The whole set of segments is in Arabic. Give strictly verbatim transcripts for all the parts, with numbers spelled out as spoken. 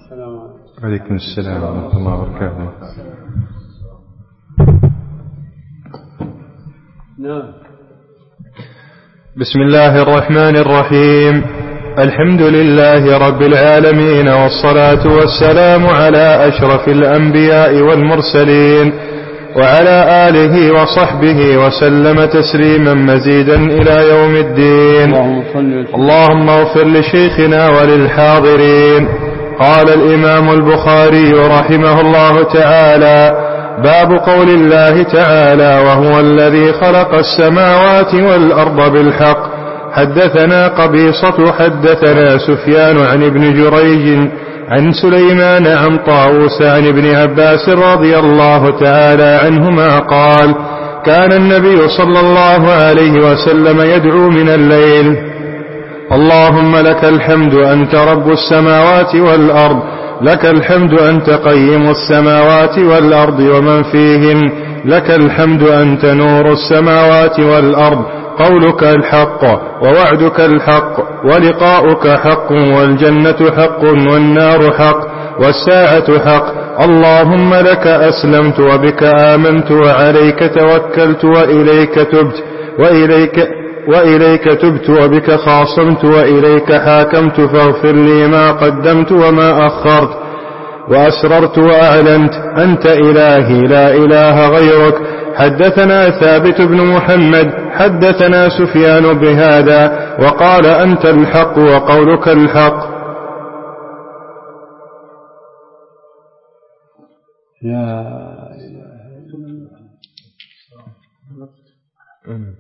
السلام عليكم. عليكم السلام ورحمة الله وبركاته. نعم. بسم الله الرحمن الرحيم. الحمد لله رب العالمين، والصلاة والسلام على أشرف الأنبياء والمرسلين، وعلى آله وصحبه وسلم تسليما مزيدا إلى يوم الدين. اللهم اغفر لشيخنا وللحاضرين. قال الإمام البخاري رحمه الله تعالى: باب قول الله تعالى: وهو الذي خلق السماوات والأرض بالحق. حدثنا قبيصة حدثنا سفيان عن ابن جريج عن سليمان عن طاووس عن ابن عباس رضي الله تعالى عنهما قال: كان النبي صلى الله عليه وسلم يدعو من الليل: اللهم لك الحمد أنت رب السماوات والأرض، لك الحمد أنت قيم السماوات والأرض ومن فيهن، لك الحمد أنت نور السماوات والأرض، قولك الحق ووعدك الحق ولقاؤك حق، والجنة حق والنار حق والساعة حق. اللهم لك أسلمت وبك آمنت وعليك توكلت وإليك تبت وإليك, وإليك تبت وبك خاصمت وإليك حاكمت، فاغفر لي ما قدمت وما أخرت وأسررت وأعلنت، أنت إلهي لا إله غيرك. حدثنا ثابت بن محمد حدثنا سفيان بهذا وقال: أنت الحق وقولك الحق. لا إله إلا الله.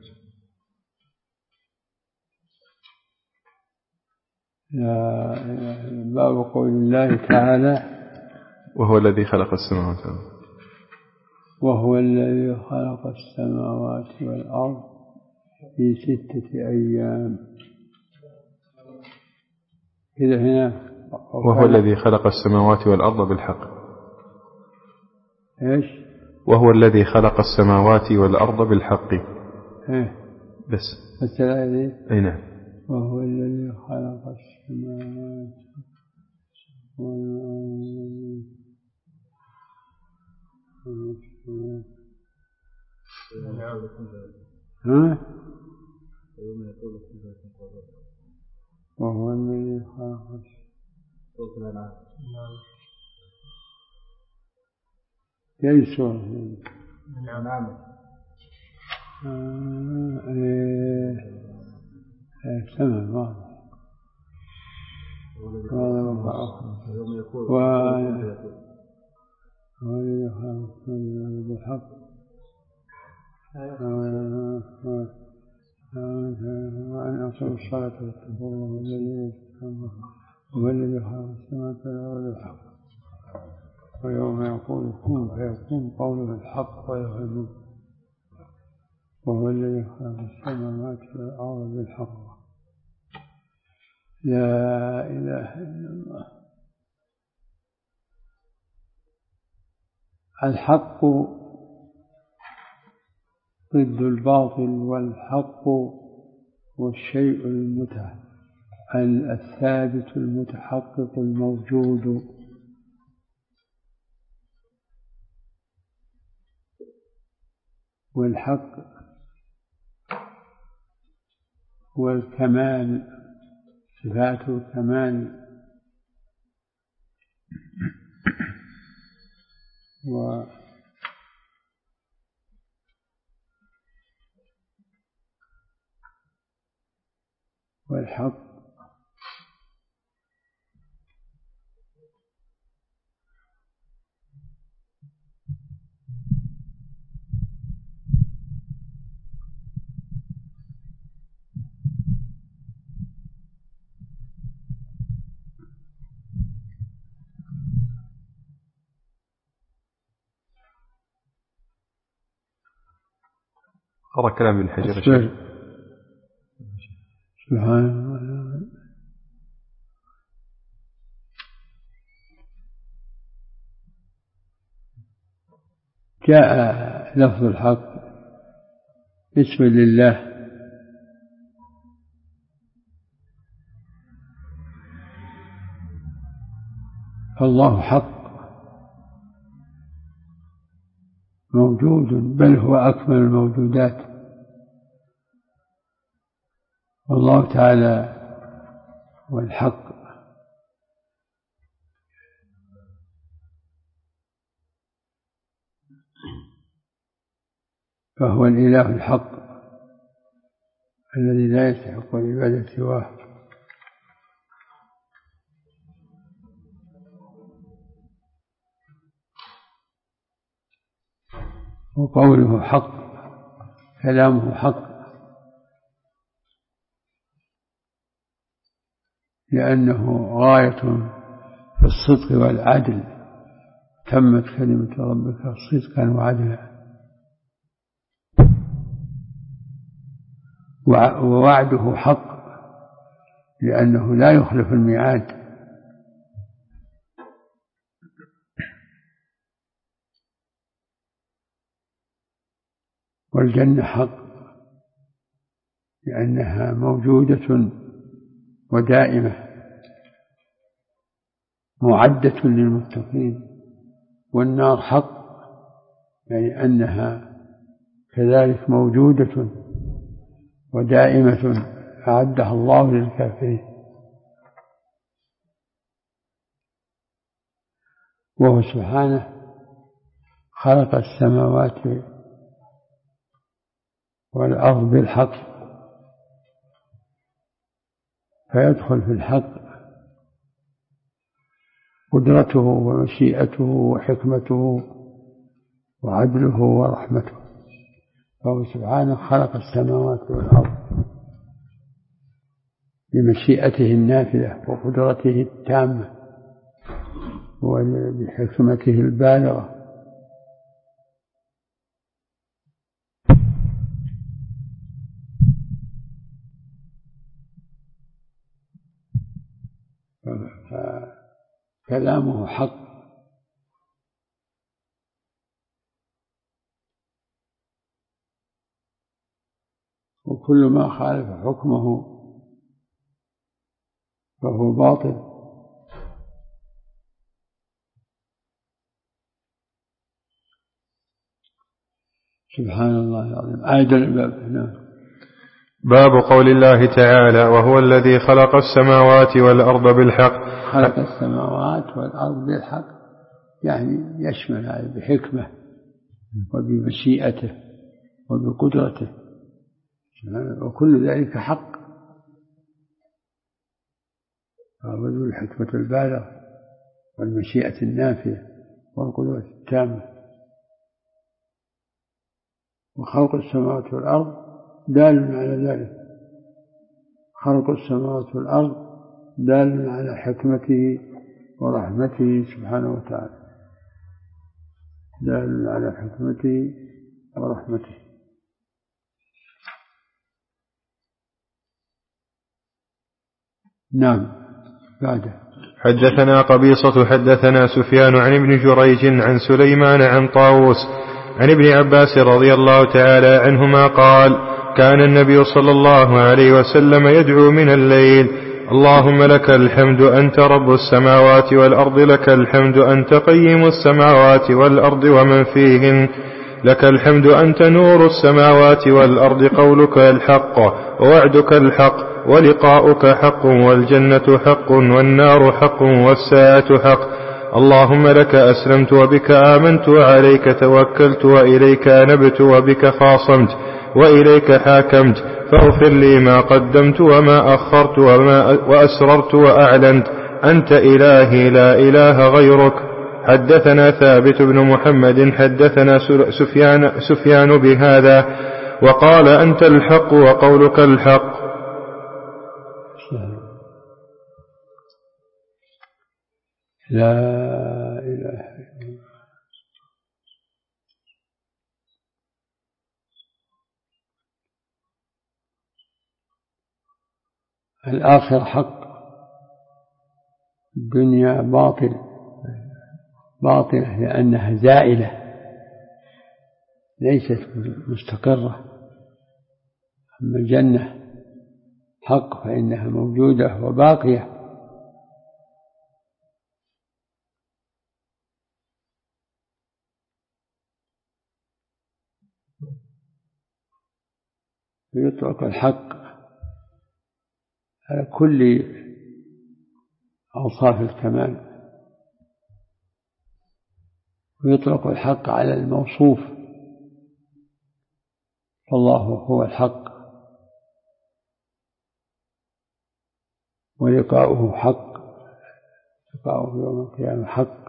لا إله إلا الله. باب قول الله تعالى: وهو الذي خلق السماوات والأرض. وهو الذي خلق السماوات والأرض في ستة أيام. كده هنا: وهو الذي خلق السماوات والأرض بالحق. إيش؟ وهو الذي خلق السماوات والأرض بالحق. إيه بس بس الآية. أي نعم. وهو الذي خلق السماوات والأرض. ها؟ وهو الذي خلق كيف سورة؟ نعم. ايه سمع واضح. يوم يقول والذي خلق بالحق وأن أقيموا الصلاة واتقوا الله هو الذي خلق السماوات والأرض بالحق، ويوم يقول كن فيكون قوله الحق ويهدون، وهو الذي خلق السماوات والأرض بالحق. لا إله إلا الله. الحق ضد الباطل، والحق والشيء المتح الثابت المتحقق الموجود. والحق والكمال، صفات الكمال، و والحق أرى كلام ابن حجر الشيخ. سبحان الله. جاء لفظ الحق اسم لله، فالله حق موجود، بل هو أكمل الموجودات، والله تعالى هو الحق. فهو الإله الحق الذي لا يستحق العبادة سواه. وقوله حق، كلامه حق، لأنه غاية في الصدق والعدل، تمت كلمة ربك صدقا وعدلا. ووعده حق لأنه لا يخلف الميعاد. والجنة حق لأنها موجودة ودائمة معدة للمتقين. والنار حق يعني أنها كذلك موجودة ودائمة أعدها الله للكافرين. وهو سبحانه خلق السماوات والأرض بالحق، فيدخل في الحق قدرته ومشيئته وحكمته وعدله ورحمته. فهو سبحانه خلق السماوات والأرض بمشيئته النافذة وقدرته التامة وبحكمته البالغة. فكلامه حق. وكل ما خالف حكمه فهو باطل. سبحان الله العظيم. آية الباب. نعم. باب قول الله تعالى: وهو الذي خلق السماوات والأرض بالحق. خلق السماوات والأرض بالحق يعني يشمل هذا بحكمة وبمشيئته وبقدرته، وكل ذلك حق. فهو ذو الحكمة البالغة والمشيئة النافذة والقدرة التامة. وخلق السماوات والأرض دال على ذلك. خلق السماوات والأرض دال على حكمته ورحمته سبحانه وتعالى، دال على حكمته ورحمته. نعم. بعده حدثنا قبيصة حدثنا سفيان عن ابن جريج عن سليمان عن طاووس عن ابن عباس رضي الله تعالى عنهما قال: كان النبي صلى الله عليه وسلم يدعو من الليل: اللهم لك الحمد أنت رب السماوات والأرض، لك الحمد أنت قيم السماوات والأرض ومن فيهن، لك الحمد أنت نور السماوات والأرض، قولك الحق ووعدك الحق ولقاؤك حق، والجنة حق والنار حق والساعة حق. اللهم لك أسلمت وبك آمنت وعليك توكلت وإليك أنبت وبك خاصمت وإليك حاكمت، فاغفر لي ما قدمت وما أخرت وما وأسررت وأعلنت، أنت إلهي لا إله غيرك. حدثنا ثابت بن محمد حدثنا سفيان, سفيان بهذا وقال: أنت الحق وقولك الحق. لا إله إلا الله. الآخرة حق، الدنيا باطل باطلة لأنها زائلة ليست مستقرة. أما الجنة حق فإنها موجودة وباقية. ويطلق الحق على كل أوصاف الكمال، ويطلق الحق على الموصوف، فالله هو الحق ولقاؤه حق، لقاؤه يوم القيامة حق.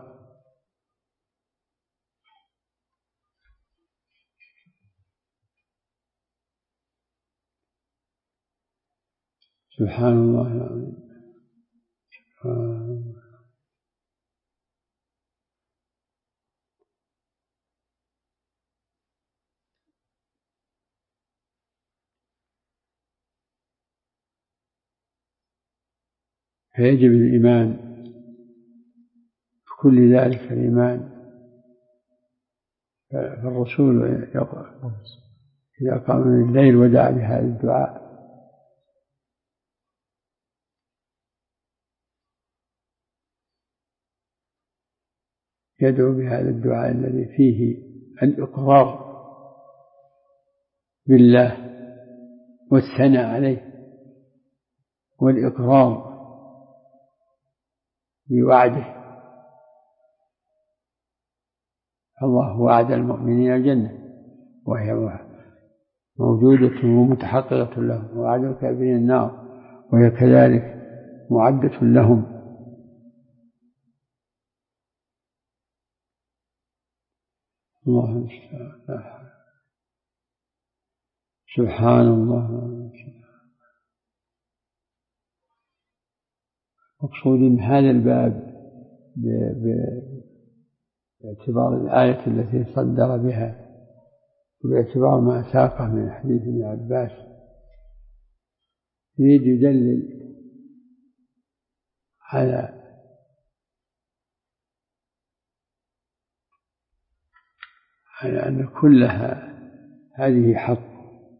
سبحان الله العظيم. فيجب الإيمان بكل ذلك الإيمان. فالرسول إذا قام من الليل ودعا بهذا الدعاء يدعو بهذا الدعاء الذي فيه الإقرار بالله والثناء عليه والإقرار بوعده. الله وعد المؤمنين الجنة وهي موجودة ومتحققة لهم، ووعد الكافرين النار وهي كذلك معدة لهم. الله المستعان. سبحان الله. مقصود من هذا الباب باعتبار الآية التي صدر بها وباعتبار ما ساقه من حديث ابن عباس يريد يدلل على على أن كلها هذه حق،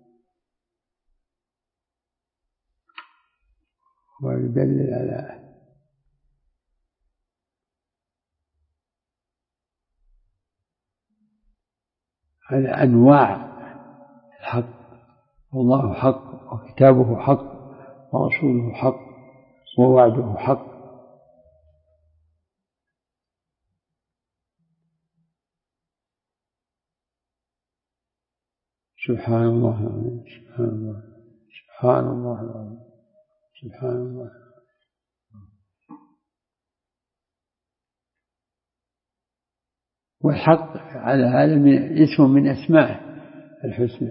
ويدلل على على أنواع الحق. والله حق، وكتابه حق، ورسوله حق، ووعده حق. سبحان الله العظيم. سبحان الله. سبحان الله العظيم. سبحان الله. والحق على هذا اسم من أسمائه الحسنى.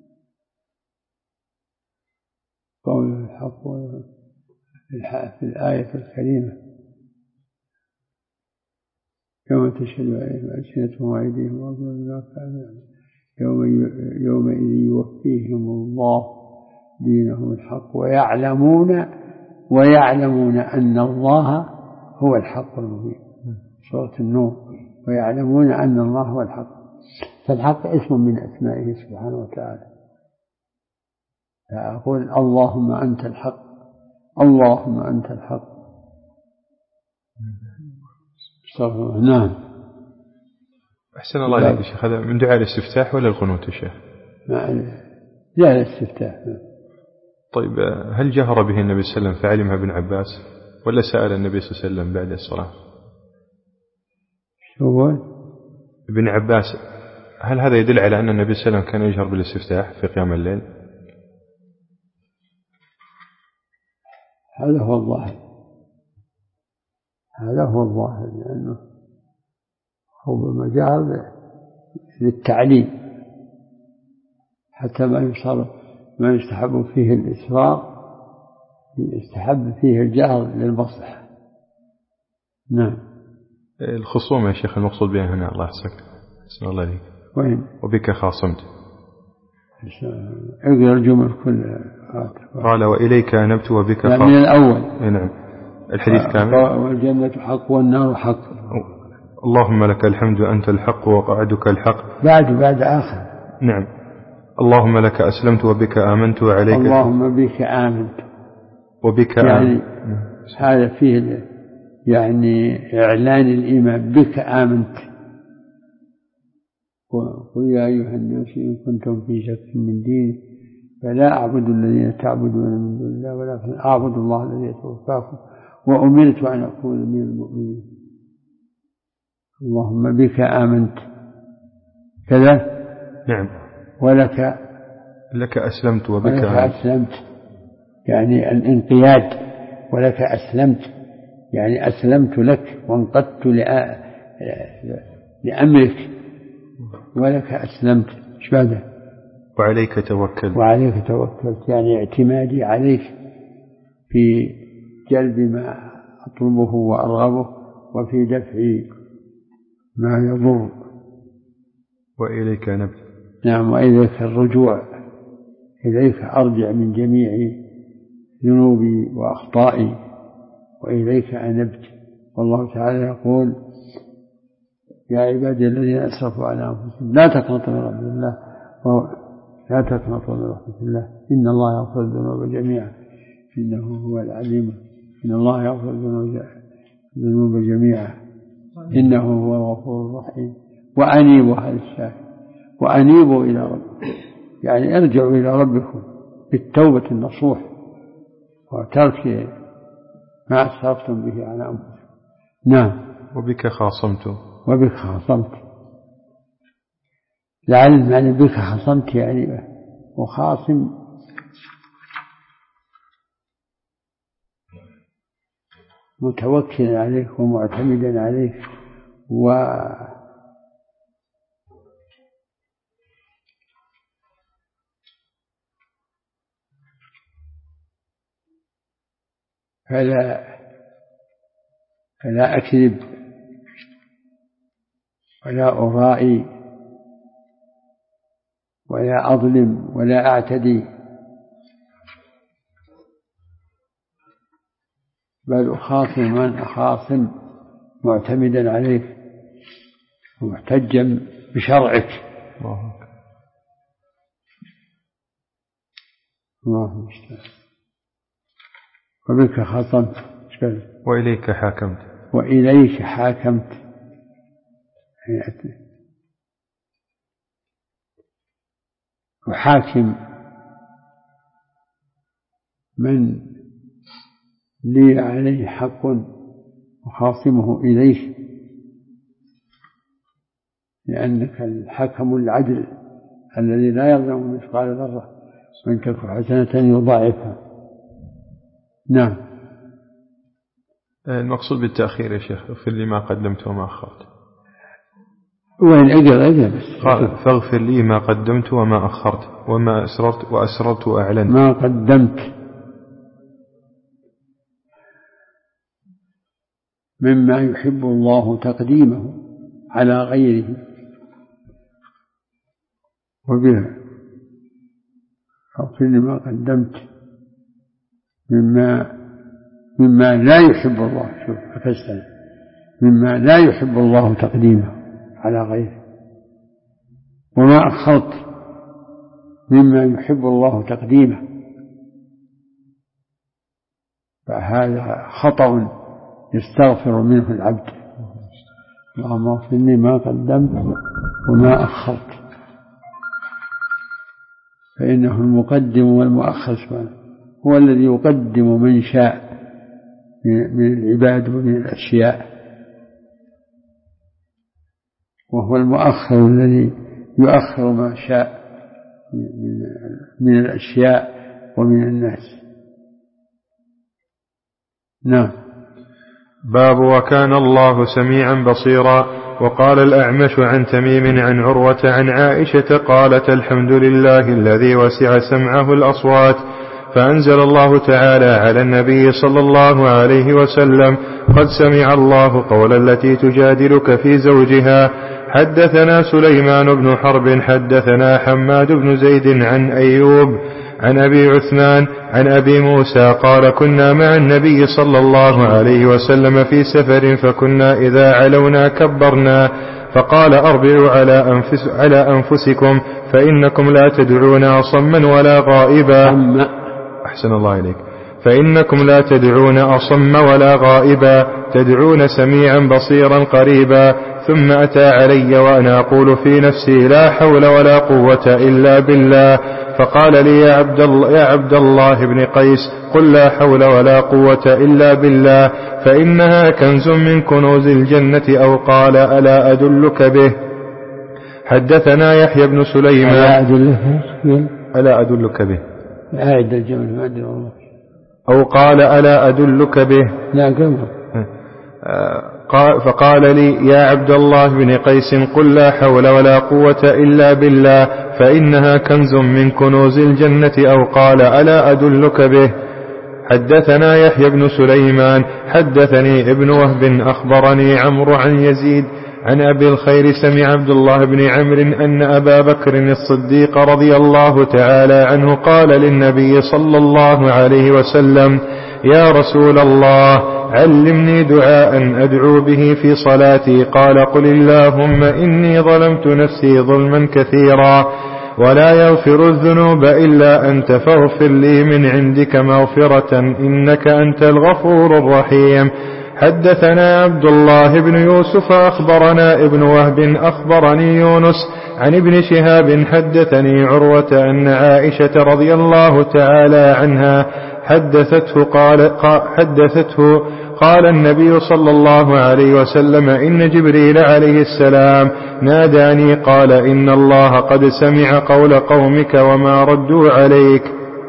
قول الحق في الآية الكريمة يوم تشهد عليهم ألسنتهم وأيديهم وأرجلهم بما كانوا يعملون يومئذ يوفيهم الله دينهم الحق ويعلمون ويعلمون أن الله هو الحق المبين. سورة النور. ويعلمون أن الله هو الحق. فالحق اسم من أسمائه سبحانه وتعالى. فأقول اللهم أنت الحق، اللهم أنت الحق. نعم. أحسن الله إليك يا شيخ. هذا من دعاء الاستفتاح ولا القنوت يا شيخ؟ لا الاستفتاح. طيب هل جهر به النبي صلى الله عليه وسلم فعلمها ابن عباس ولا سأل النبي صلى الله عليه وسلم بعد الصلاة؟ شو ابن عباس هل هذا يدل على أن النبي صلى الله عليه وسلم كان يجهر بالاستفتاح في قيام الليل؟ هذا هو الظاهر، هذا هو الظاهر، لأنه هو بمجال للتعليم حتى ما يصار ما يستحب فيه الإسرار، يستحب فيه الجهر للمصلحة. نعم. الخصومة يا شيخ المقصود بها هنا الله يحسك. أحسن الله إليك. وين؟ وبك خاصمت. اقرأ الجمل كلها. قال وإليك أنبت وبك خاصمت. من الأول. نعم. الحديث كامل. والجنة حق والنار حق. اللهم لك الحمد أنت الحق وقعدك الحق. بعد بعد آخر. نعم. اللهم لك أسلمت وبك آمنت وعليك. اللهم بك آمنت. وبك يعني آمنت. هذا فيه يعني إعلان الإيمان. بك آمنت. وقل يا أيها الناس إن كنتم في شك من دين فلا أعبد الذين تعبدون من دون الله ولكن أعبد الله الذي يتوفاكم وأمرت أن أكون من المؤمنين. اللهم بك آمنت كذا. نعم. ولك لك أسلمت وبك ولك آمنت. أسلمت يعني الانقياد. ولك أسلمت يعني أسلمت لك وانقدت لأمرك. ولك أسلمت إيش بعده؟ وعليك توكلت. وعليك توكلت يعني اعتمادي عليك في جلب ما أطلبه وأرغبه وفي دفع ما يضر. وإليك نبت. نعم. وإليك الرجوع. إليك أرجع من جميع ذنوبي وأخطائي وإليك أنبت. والله تعالى يقول يا عبادي الذين أسرفوا على أنفسهم لا تقنطوا من رحمة الله لا تقنطوا من رحمة الله إن الله يغفر الذنوب جميعا إنه هو العليم. إن الله يغفر الذنوب جميعا إنه هو الغفور الرحيم. وأنيبوا هذا الشاهد وأنيبوا إلى ربكم يعني ارجعوا إلى ربكم بالتوبة النصوح وترك ما أسرفتم به على أنفسكم. نعم. وبك خاصمت. وبك خاصمت لعل معنى بك خاصمت يعني وخاصم متوكل عليك ومعتمدا عليك و فلا فلا أكذب ولا أرائي ولا أظلم ولا أعتدي بل أخاصم من أخاصم معتمدا عليك ومحتجا بشرعك. الله المستعان. وبك خاصمت وإليك حاكمت. وإليك حاكمت وحاكم من لي عليه حق وخاصمه إليه لأنك الحكم العدل الذي لا يظلم مثقال ذرة وإن تك حسنة يضاعفها. نعم. المقصود بالتأخير يا شيخ اغفر لي ما قدمت وما أخرت. وين أجل أجل بس قال فاغفر لي ما قدمت وما أخرت وما أسررت وأسررت وأعلنت. ما قدمت مما يحب الله تقديمه على غيره وبها اغفر لي ما قدمت مما مما لا يحب الله. شوف أفسر مما لا يحب الله تقديمه على غيره وما أخرت مما يحب الله تقديمه. فهذا خطأ يستغفر منه العبد. اللهم اغفر لي ما قدمت وما أخرت فإنه المقدم والمؤخر هو الذي يقدم من شاء من العباد ومن الأشياء وهو المؤخر الذي يؤخر ما شاء من الأشياء ومن الناس. نعم. باب وكان الله سميعا بصيرا. وقال الأعمش عن تميم عن عروة عن عائشة قالت الحمد لله الذي وسع سمعه الأصوات. فأنزل الله تعالى على النبي صلى الله عليه وسلم قد سمع الله قول التي تجادلك في زوجها. حدثنا سليمان بن حرب حدثنا حماد بن زيد عن أيوب عن أبي عثمان عن أبي موسى قال كنا مع النبي صلى الله عليه وسلم في سفر فكنا إذا علونا كبرنا فقال أربعوا على, أنفس على أنفسكم فإنكم لا تدعون صما ولا غائبا. أحسن الله إليك. فإنكم لا تدعون أصم ولا غائبا، تدعون سميعا بصيرا قريبا. ثم أتى علي وأنا أقول في نفسي لا حول ولا قوة إلا بالله، فقال لي يا عبد الله, يا عبد الله بن قيس قل لا حول ولا قوة إلا بالله فإنها كنز من كنوز الجنة، أو قال ألا أدلك به. حدثنا يحيى بن سليمان. ألا أدلك, ألا أدلك به أعد الجمل ما أدري والله. أو قال ألا أدلك به. لا قبل. فقال لي يا عبد الله بن قيس قل لا حول ولا قوة إلا بالله فإنها كنز من كنوز الجنة، أو قال ألا أدلك به. حدثنا يحيى بن سليمان حدثني ابن وهب أخبرني عمرو عن يزيد عن أبي الخير سمع عبد الله بن عمرو أن أبا بكر الصديق رضي الله تعالى عنه قال للنبي صلى الله عليه وسلم يا رسول الله علمني دعاء أدعو به في صلاتي. قال قل اللهم إني ظلمت نفسي ظلما كثيرا ولا يغفر الذنوب إلا أنت فاغفر لي من عندك مغفرة إنك أنت الغفور الرحيم. حدثنا عبد الله بن يوسف أخبرنا ابن وهب أخبرني يونس عن ابن شهاب حدثني عروة أن عائشة رضي الله تعالى عنها حدثته قال, حدثته قال النبي صلى الله عليه وسلم إن جبريل عليه السلام ناداني قال إن الله قد سمع قول قومك وما ردوا عليك.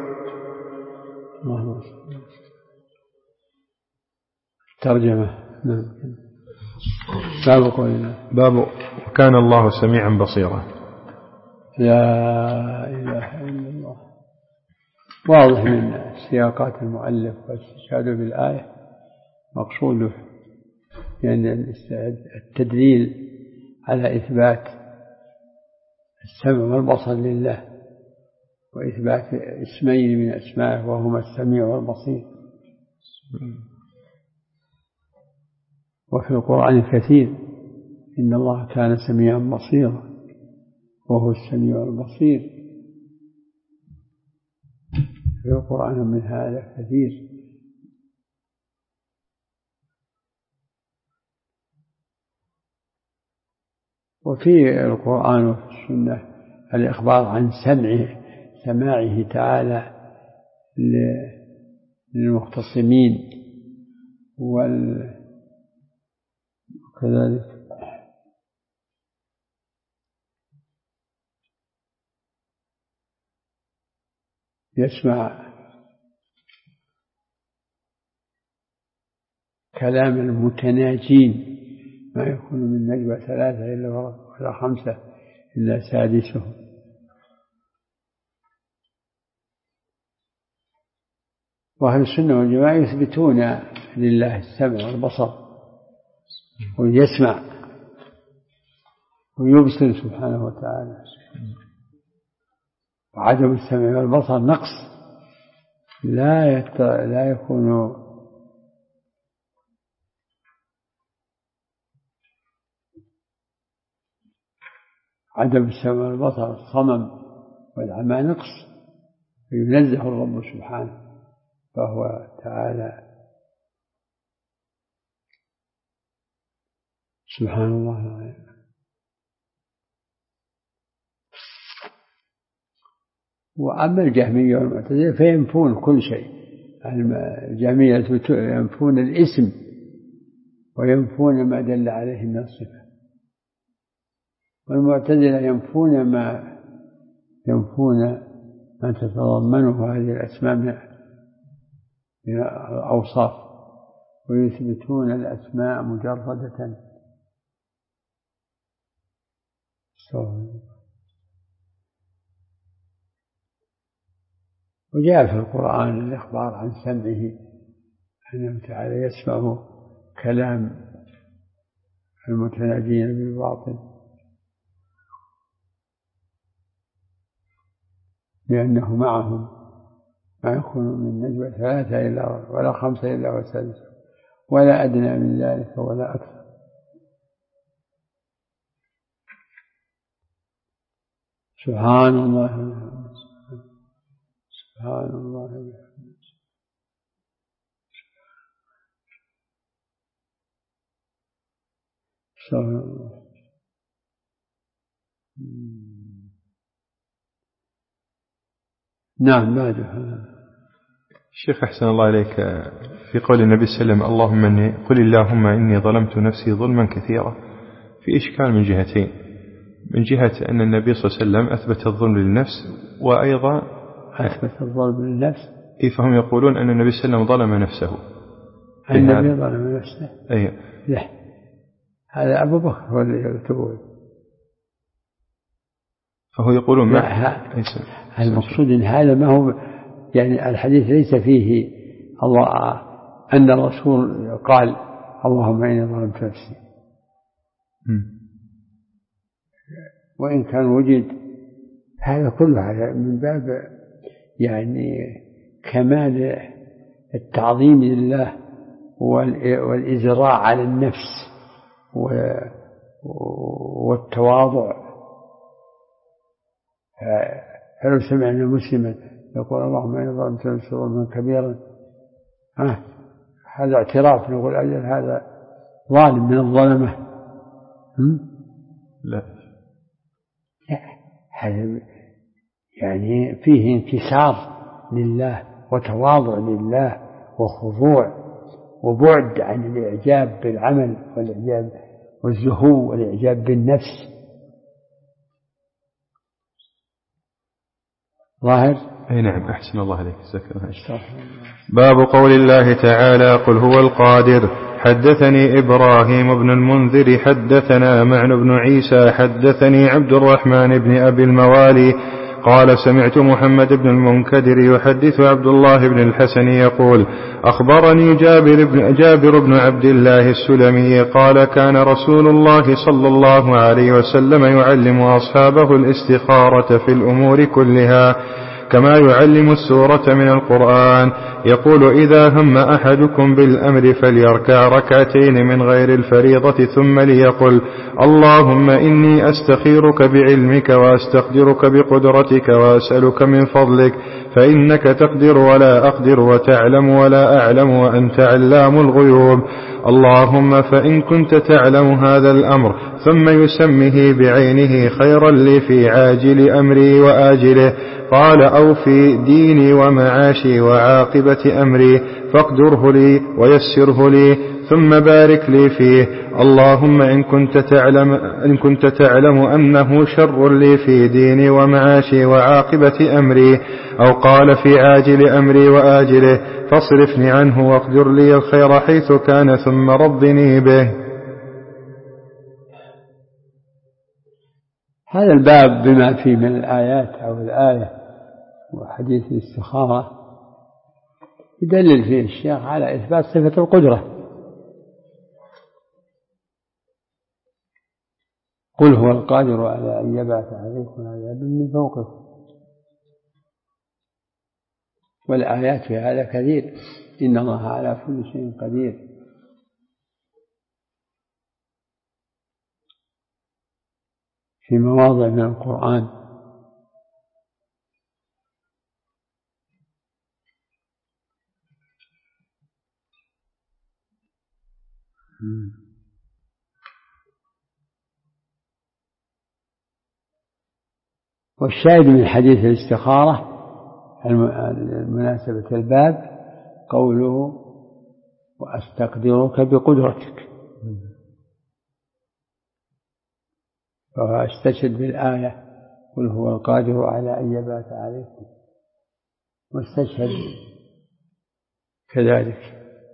ترجمة. نعم. باب قولنا باب كان الله سميعا بصيرا. لا إله إلا الله. واضح من سياقات المؤلف والاستشهاد بالآية مقصوده يعني التدليل على إثبات السمع والبصر لله وإثبات اسمين من أسمائه وهما السميع والبصير. وفي القرآن الكثير إن الله كان سميعا بصيرا وهو السميع البصير. في القرآن من هذا كثير. وفي القرآن وفي السنة الإخبار عن سمعه سماعه تعالى للمختصمين وكذلك يسمع كلام المتناجين ما يكون من نجوى ثلاثة إلا ولا خمسة إلا سادسهم. وأهل السنة والجماعة يثبتون لله السمع والبصر ويسمع ويبصر سبحانه وتعالى. وعدم السمع والبصر نقص لا يت... لا يكون عدم السمع والبصر الصمم والعمى نقص، فينزه الرب سبحانه فهو تعالى سبحان الله. وأما الجهمية والمعتزلة فينفون كل شيء. الجهمية ينفون الاسم وينفون ما دل عليه من الصفة، والمعتزلة ينفون ما ينفون ما تتضمنه هذه الأسماء من الأوصاف ويثبتون الأسماء مجردة. وجاء في القرآن الإخبار عن سمعه أنه تعالى يسمع كلام المتناجين بالباطل لأنه معهم ما يكون من نجوى ثلاثة إلا ولا خمسة إلا وسادسة ولا أدنى من ذلك ولا أكثر. سبحان الله سبحان الله. نعم بعده. الشيخ أحسن الله عليك، في قول النبي صلى الله عليه وسلم اللهم إني قل اللهم إني ظلمت نفسي ظلما كثيرا، في إشكال من جهتين. من جهة أن النبي صلى الله عليه وسلم أثبت الظلم للنفس، وأيضا أثبت الظلم للنفس، إيه فهم يقولون أن النبي صلى الله عليه وسلم ظلم نفسه. النبي ظلم نفسه؟ أيه. لا، هذا أبو بكر هو اللي يكتبون. فهو يقولون ما المقصود إن هذا ما هو يعني الحديث ليس فيه الله أن الرسول قال اللهم إني ظلمت نفسي، وإن كان وجد هذا كله من باب يعني كمال التعظيم لله والإزراء على النفس والتواضع. فلو سمعنا مسلما يقول اللهم إني ظلمت نفسي ظلما كبيرا، ها هذا اعتراف، نقول أجل هذا ظالم من الظلمة. لا هذا يعني فيه انكسار لله وتواضع لله وخضوع وبعد عن الإعجاب بالعمل والإعجاب والزهو والإعجاب بالنفس. ظاهر؟ أي نعم. أحسن الله عليك. باب قول الله تعالى قل هو القادر. حدثني إبراهيم بن المنذر حدثنا معن بن عيسى حدثني عبد الرحمن بن أبي الموالي قال سمعت محمد بن المنكدر يحدث عبد الله بن الحسن يقول أخبرني جابر بن, جابر بن عبد الله السلمي قال كان رسول الله صلى الله عليه وسلم يعلم أصحابه الاستخارة في الأمور كلها كما يعلم السورة من القرآن. يقول إذا هم أحدكم بالأمر فليركع ركعتين من غير الفريضة ثم ليقل اللهم إني أستخيرك بعلمك وأستقدرك بقدرتك وأسألك من فضلك فإنك تقدر ولا أقدر وتعلم ولا أعلم وأنت علام الغيوب. اللهم فإن كنت تعلم هذا الأمر ثم يسمه بعينه خيرا لي في عاجل أمري وآجله قال أو في ديني ومعاشي وعاقبة أمري فاقدره لي ويسره لي ثم بارك لي فيه. اللهم إن كنت تعلم, إن كنت تعلم أنه شر لي في ديني ومعاشي وعاقبة أمري أو قال في عاجل أمري وآجله فاصرفني عنه واقدر لي الخير حيث كان ثم رضني به. هذا الباب بما فيه من الآيات أو الآية وحديث الاستخارة يدلل فيه الشيخ على إثبات صفة القدرة. قل هو القادر على أن يبعث عليكم عذابا من فوقكم، والآيات في هذا كثير، إن الله على كل شيء قدير. في مواضع من القرآن والشاهد من حديث الاستخارة المناسبة الباب قوله وأستقدرك بقدرتك، فاستشهد بالآية قل هو القادر على أن يبعث عليكم، واستشهد كذلك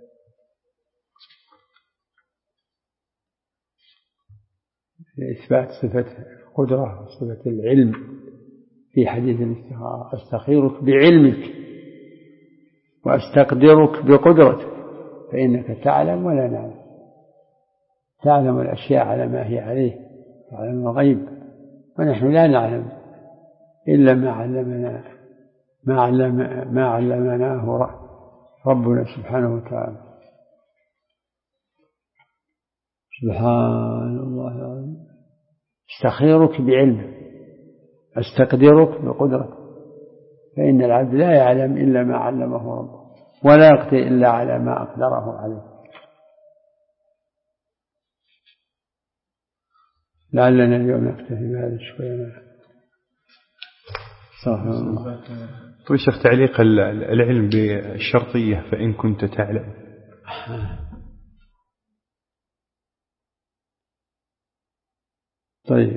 لإثبات صفة القدرة وصفة العلم في حديث الاستخارة أستخيرك بعلمك وأستقدرك بقدرتك فإنك تعلم ولا نعلم، تعلم الأشياء على ما هي عليه، تعلم الغيب، ونحن لا نعلم إلا ما علمنا ما علم ما علمناه ربنا سبحانه وتعالى. سبحان الله العظيم. استخيرك بعلمه أستقدرك بقدرته، فإن العبد لا يعلم إلا ما علمه ربه ولا يقدر إلا على ما أقدره عليه. لعلنا اليوم نكتفي بهذا شوية. صح. طيب شيخ، تعليق العلم بالشرطية فإن كنت تعلم. طيب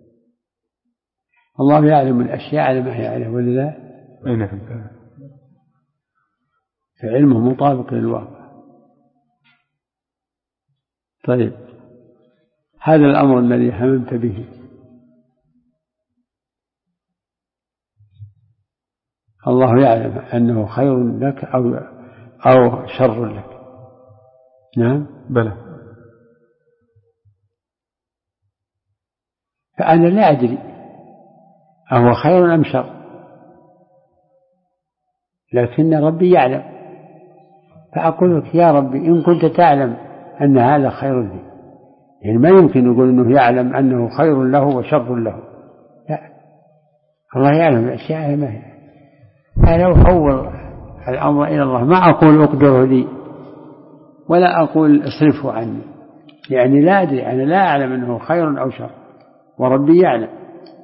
الله يعلم الأشياء على ما هي يعلم ولا لا؟ نعم. فعلمه مطابق للواقع. طيب هذا الأمر الذي هممت به الله يعلم أنه خير لك أو أو شر لك. نعم بلى. فأنا لا أدري أهو خير أم شر، لكن ربي يعلم، فأقول لك يا ربي إن كنت تعلم أن هذا خير لي. يعني ما يمكن يقول أنه يعلم أنه خير له وشر له، لا، الله يعلم الأشياء ما هي. أنا أفوض الأمر إلى الله، ما أقول أقدره لي ولا أقول اصرفه عني، يعني لا أدري، أنا لا أعلم أنه خير أو شر وربي يعلم.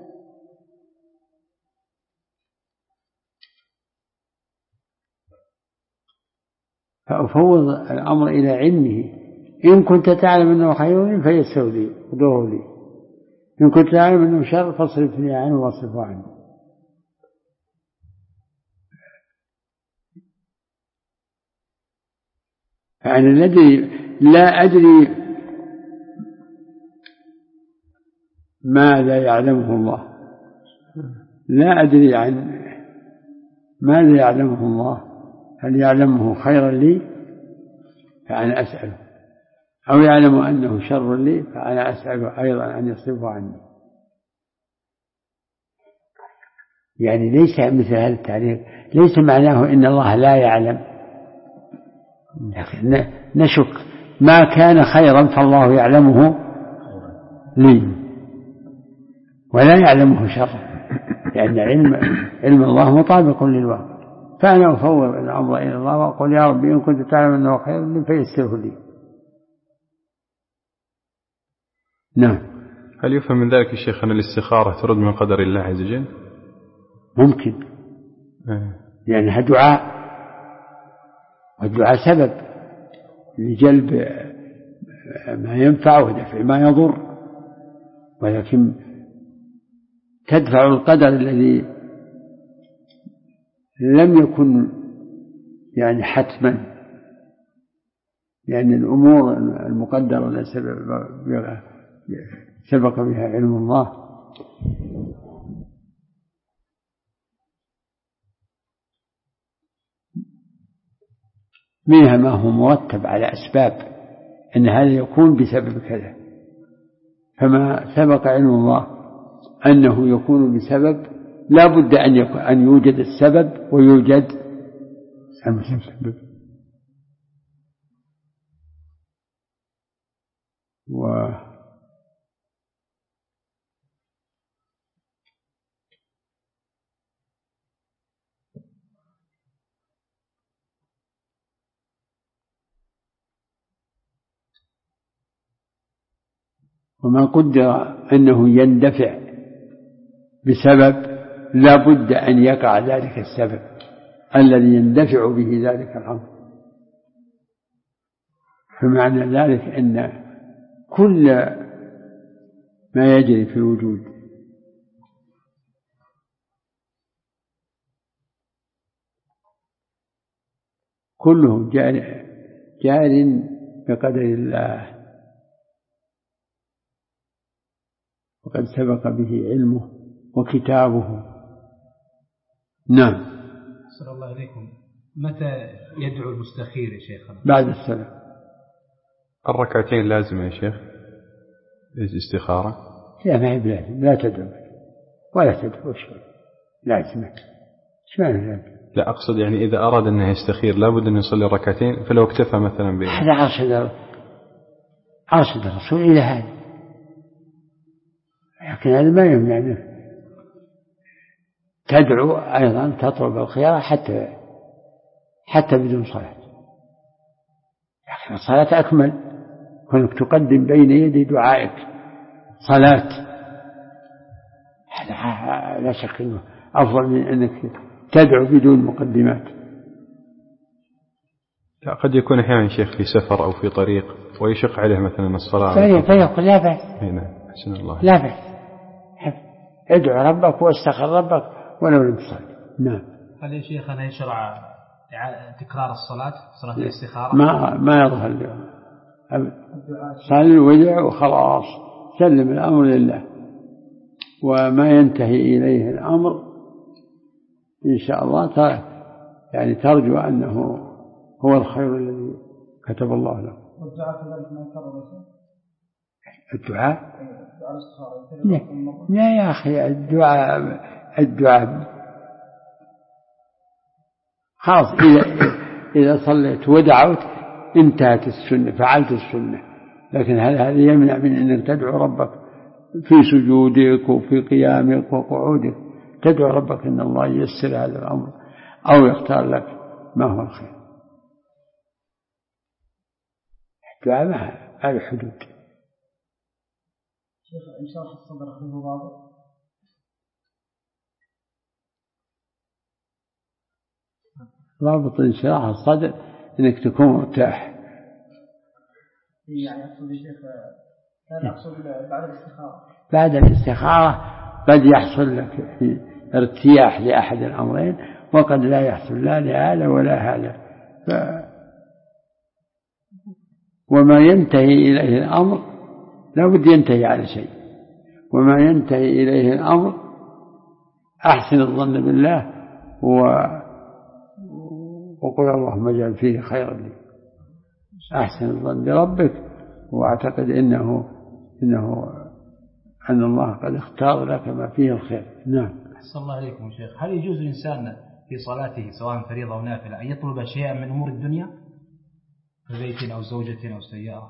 فأفوض الأمر إلى علمه، إن كنت تعلم أنه خير فيسر لي اقدره لي، إن كنت تعلم أنه شر فاصرفني عنه واصرفه عنه. يعني الذي لا أدري ماذا يعلمه الله، لا أدري عن ماذا يعلمه الله، هل يعلمه خيرا لي فأنا أسأله، أو يعلم أنه شر لي فأنا أسأله أيضا أن يصرفه عني. يعني ليس مثل هذا التعليق ليس معناه إن الله لا يعلم، نشك ما كان خيرا فالله يعلمه لي ولا يعلمه شرا، لأن علم علم الله مطابق للواقع. فأنا أفوض الأمر إلى الله وأقول يا ربي إن كنت تعلم أنه خير لي فيسره لي. نعم. هل يفهم من ذلك الشيخ أن الاستخارة ترد من قدر الله عز وجل؟ ممكن، لأنها يعني دعاء، والدعاء سبب لجلب ما ينفع ودفع ما يضر، ولكن تدفع القدر الذي لم يكن يعني حتما، لأن الأمور المقدرة التي سبق بها علم الله منها ما هو مرتب على أسباب أن هذا يكون بسبب كذا، فما سبق علم الله أنه يكون بسبب لا بد أن يكون أن يوجد السبب ويوجد المسبب. و وما قدر أنه يندفع بسبب لا بد أن يقع ذلك السبب الذي يندفع به ذلك الأمر. فمعنى ذلك أن كل ما يجري في الوجود كله جار, جار بقدر الله، وقد سبق به علمه وكتابه. نعم. أسأل الله عليكم، متى يدعو المستخير يا شيخنا؟ بعد السلام. الركعتين لازمة يا شيخ الاستخارة؟ لا ما هي بلازم، لا تدعو ولا تدعو شيء لازمة. ايش معنى ذلك؟ لا أقصد يعني إذا أراد أنه يستخير لابد أن يصلي ركعتين، فلو اكتفى مثلا به هذا أرشد أرشد الرسول إلى هذا، لكن هذا ما يمنع تدعو أيضا تطلب الخيار حتى حتى بدون صلاة، لكن الصلاة أكمل، كونك تقدم بين يدي دعائك صلاة، هذا لا شك أنه أفضل من أنك تدعو بدون مقدمات. لا قد يكون أحيانا شيخ في سفر أو في طريق ويشق عليه مثلا الصلاة فيقول لا بأس، أحسن الله، لا بأس، ادعو ربك واستغفر ربك ولو لم تصلي. نعم. هل يا شيخنا يشرع تكرار الصلاة صلاة الاستخارة؟ ما ما يظهر له، صلي وادع وخلاص، سلم الأمر لله، وما ينتهي إليه الأمر إن شاء الله يعني ترجو أنه هو الخير الذي كتب الله له. والدعاء كذلك ما يكرر الدعاء؟ لا. لا يا أخي، الدعاء الدعاء خلاص، إذا إذا صليت ودعوت انتهت السنة، فعلت السنة. لكن هل هذا يمنع من أنك تدعو ربك في سجودك وفي قيامك وقعودك، تدعو ربك أن الله ييسر هذا الأمر أو يختار لك ما هو الخير. الدعاء ما له حدود. شيخ انشراح الصدر هل هو ضابط؟ ضابط انشراح الصدر انك تكون مرتاح. يعني اقصد يا شيخ، لا اقصد بعد الاستخارة. بعد الاستخارة قد يحصل لك ارتياح لأحد الأمرين، وقد لا يحصل لا لهذا ولا هذا. ف... وما ينتهي إليه الأمر لا بد ينتهي على شيء، وما ينتهي إليه الأمر أحسن الظن بالله و... وقل اللهم اجعل فيه خيرا لي. أحسن الظن بربك، واعتقد إنه إنه أن الله قد اختار لك ما فيه الخير. نعم. أحسن الله عليكم شيخ. هل يجوز الإنسان في صلاته سواء فريضة أو نافلة أن يطلب شيئا من أمور الدنيا كبيت أو زوجة أو سيارة؟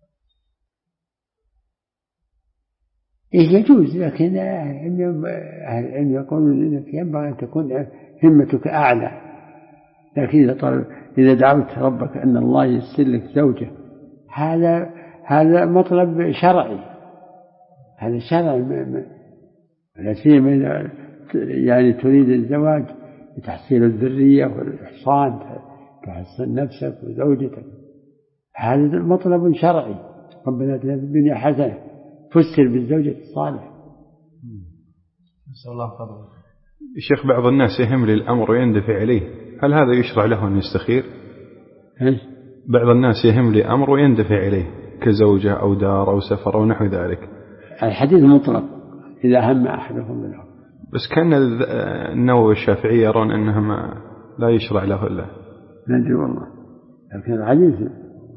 إيه يجوز، لكن أهل العلم يقولون إنك ينبغي أن تكون همتك أعلى. لكن إذا طلب إذا دعوت ربك أن الله ييسر لك زوجة، هذا هذا مطلب شرعي، هذا شرعي. لا سيما يعني تريد الزواج لتحصيل الذرية والإحصان، تحصن نفسك وزوجتك، هذا مطلب شرعي. ربنا آتنا في الدنيا حسنة، فسر بالزوجة الصالحة. نسأل الله فضله. الشيخ بعض الناس يهم للأمر ويندفع إليه، هل هذا يشرع له أن يستخير؟ إيش؟ بعض الناس يهم لأمر ويندفع إليه كزوجة أو دار أو سفر أو نحو ذلك. الحديث مطلق إذا هم أحدهم بالأمر. بس كان النووي والشافعي يرون أنه ما لا يشرع له إلا. ندري والله، لكن الحديث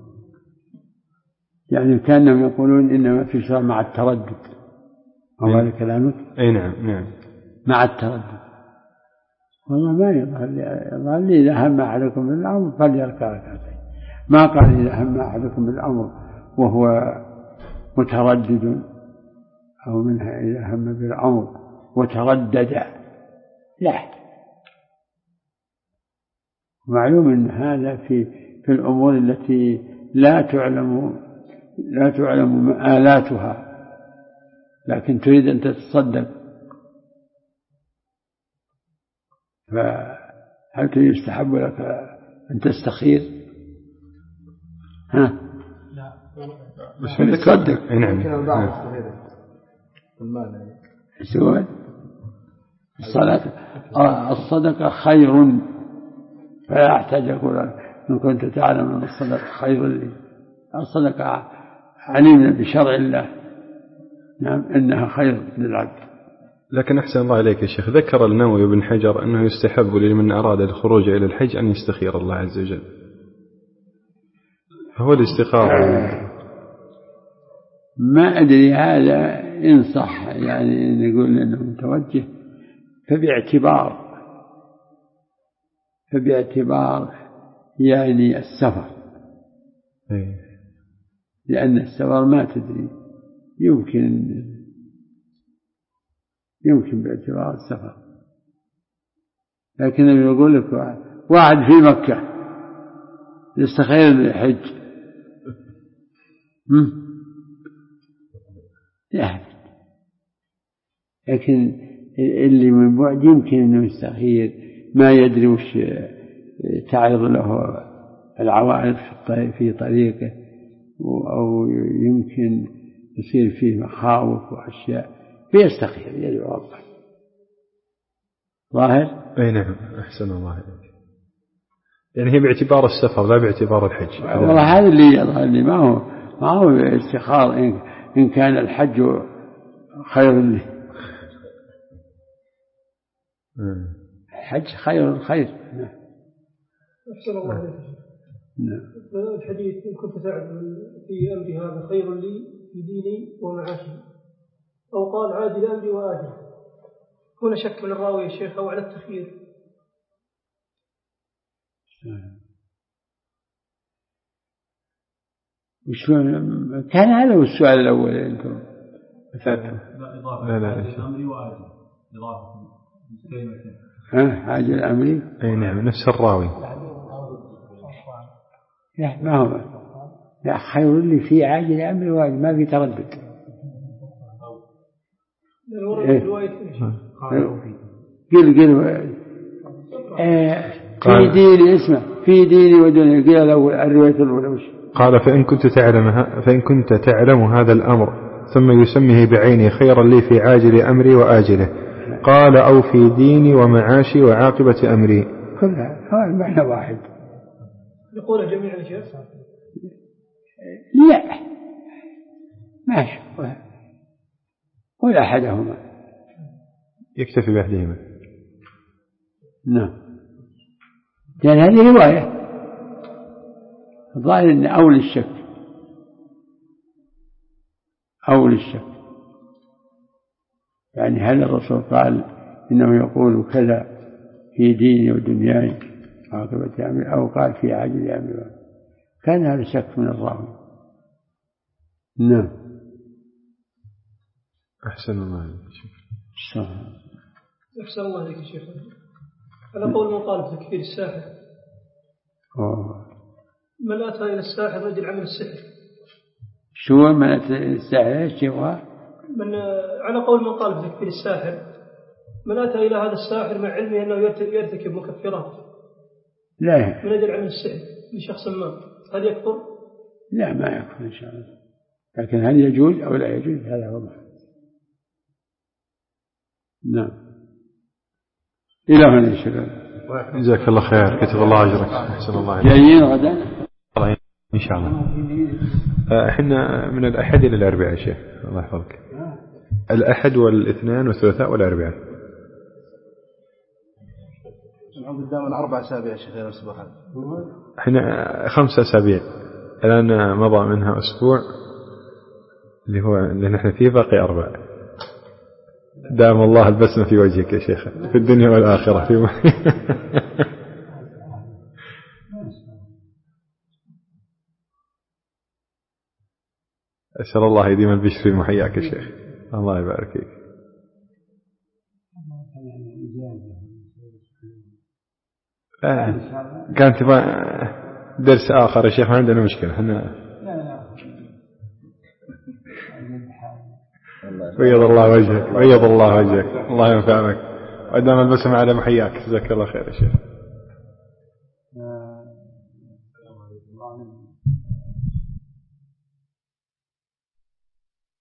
يعني كانهم يقولون إنما في شرع مع التردد. هو هذا كلامك؟ أي نعم نعم. مع التردد. والله ما يظهر لي إذا هم أحدكم بالأمر فليركع ركعتين، ما قال إذا هم أحدكم بالأمر وهو متردد، أو منها إذا هم بالأمر وتردد. لا، معلوم أن هذا في في الأمور التي لا تعلم لا تعلم مآلاتها، لكن تريد أن تتصدق، فهل يستحب لك أن تستخير؟ ها؟ لا بس تصدق. نعم. سؤال الصلاة الصدقة خير، فلا أحتاج أقول إن كنت تعلم أن الصدقة خير لي. الصدقة علمنا بشرع الله، نعم، إنها خير للعبد. لكن أحسن الله عليك يا شيخ، ذكر النووي بن حجر أنه يستحب لمن أراد الخروج إلى الحج أن يستخير الله عز وجل، فهو الاستخارة. ما أدري هذا إن صح، يعني نقول أنه متوجه، فباعتبار فباعتبار يعني السفر، لأن السفر ما تدري، يمكن يمكن باعتبار السفر. لكن يقول لك واحد في مكة يستخير الحج، لا، لكن اللي من بعد يمكن أنه يستخير، ما يدري وش تعرض له العوائق في طريقه، أو يمكن يصير فيه مخاوف وأشياء فيستخير يدعو الله. ظاهر؟ أي نعم. أحسن الله إليك. يعني هي باعتبار السفر لا باعتبار الحج. والله هذا اللي يظهر لي، ما هو ما هو استخار إن, إن كان الحج خير لي. الحج خير الخير. أحسن الله عليك. نعم. الحديث إن كنت تعلم في أمري هذا خير لي في ديني ومعاشي، أو قال عاجل أمري وآجل، هنا شك من الراوي يا شيخ أو على التخيير؟ وشلون كان هذا هو السؤال الأول أنتم مثلتم؟ لا إضافة عاجل أمري وآجل، إضافة كلمتين. ها عاجل أمري. أي نعم نفس الراوي. لا ما هو، لا خير لي في عاجل أمري وآجل، ما في تردد. قل قل في ديني اسمه في ديني ودنيا، قال الأول الرواية الأولى وش قال؟ فإن كنت تعلم فإن كنت تعلم هذا الأمر ثم يسميه بعينه خيرا لي في عاجل أمري وآجله، قال أو في ديني ومعاشي وعاقبة أمري. كلها هذا المعنى واحد. يقول جميعا يا شيخ؟ لا ماشي، ولا أحدهما، يكتفي بأحدهما. نعم. لأن هذه رواية الظاهر أن أول الشك أول الشك يعني هل الرسول قال إنه يقول كذا في ديني ودنياي عاقبة أمري، أو قال في عاجل أمري؟ كان هذا شك من الراوي. نعم. أحسن الله عليك. أحسن الله عليك يا شيخ. على قول من قال بتكفير الساحر، أوه. من أتى إلى الساحر رجل عمل السحر. شو من أتى إلى الساحر؟ شو من على قول من قال بتكفير الساحر، من أتى إلى هذا الساحر مع علمه أنه يرتكب مكفرات لا من أجل عمل السحر لشخص ما، هل يكفر؟ لا ما يكفر إن شاء الله، لكن هل يجوز أو لا يجوز هذا هو. نعم. إلى هنا إن شاء الله. جزاك الله خير، كتب الله أجرك. أحسن الله عليك. جايين غدا إن شاء الله. إحنا من الأحد إلى الأربعاء شيخ، الله يحفظك. الأحد والاثنين والثلاثاء والأربعاء. نعود قدامنا أربع أسابيع شيخ غير الأسبوع هذا. إحنا خمسة أسابيع الآن، مضى منها أسبوع اللي هو اللي نحن فيه، باقي أربع. دام الله البسمة في وجهك يا شيخ في الدنيا والآخرة في أسأل الله يديم البشر في محياك يا شيخ، الله يبارك فيك. آه. كانت تبغى درس آخر يا شيخ، ما عندنا مشكلة احنا. ويض الله وجهك ويض الله وجهك، الله ينفعك ودام البسمة على محياك. جزاك الله خير يا شيخ.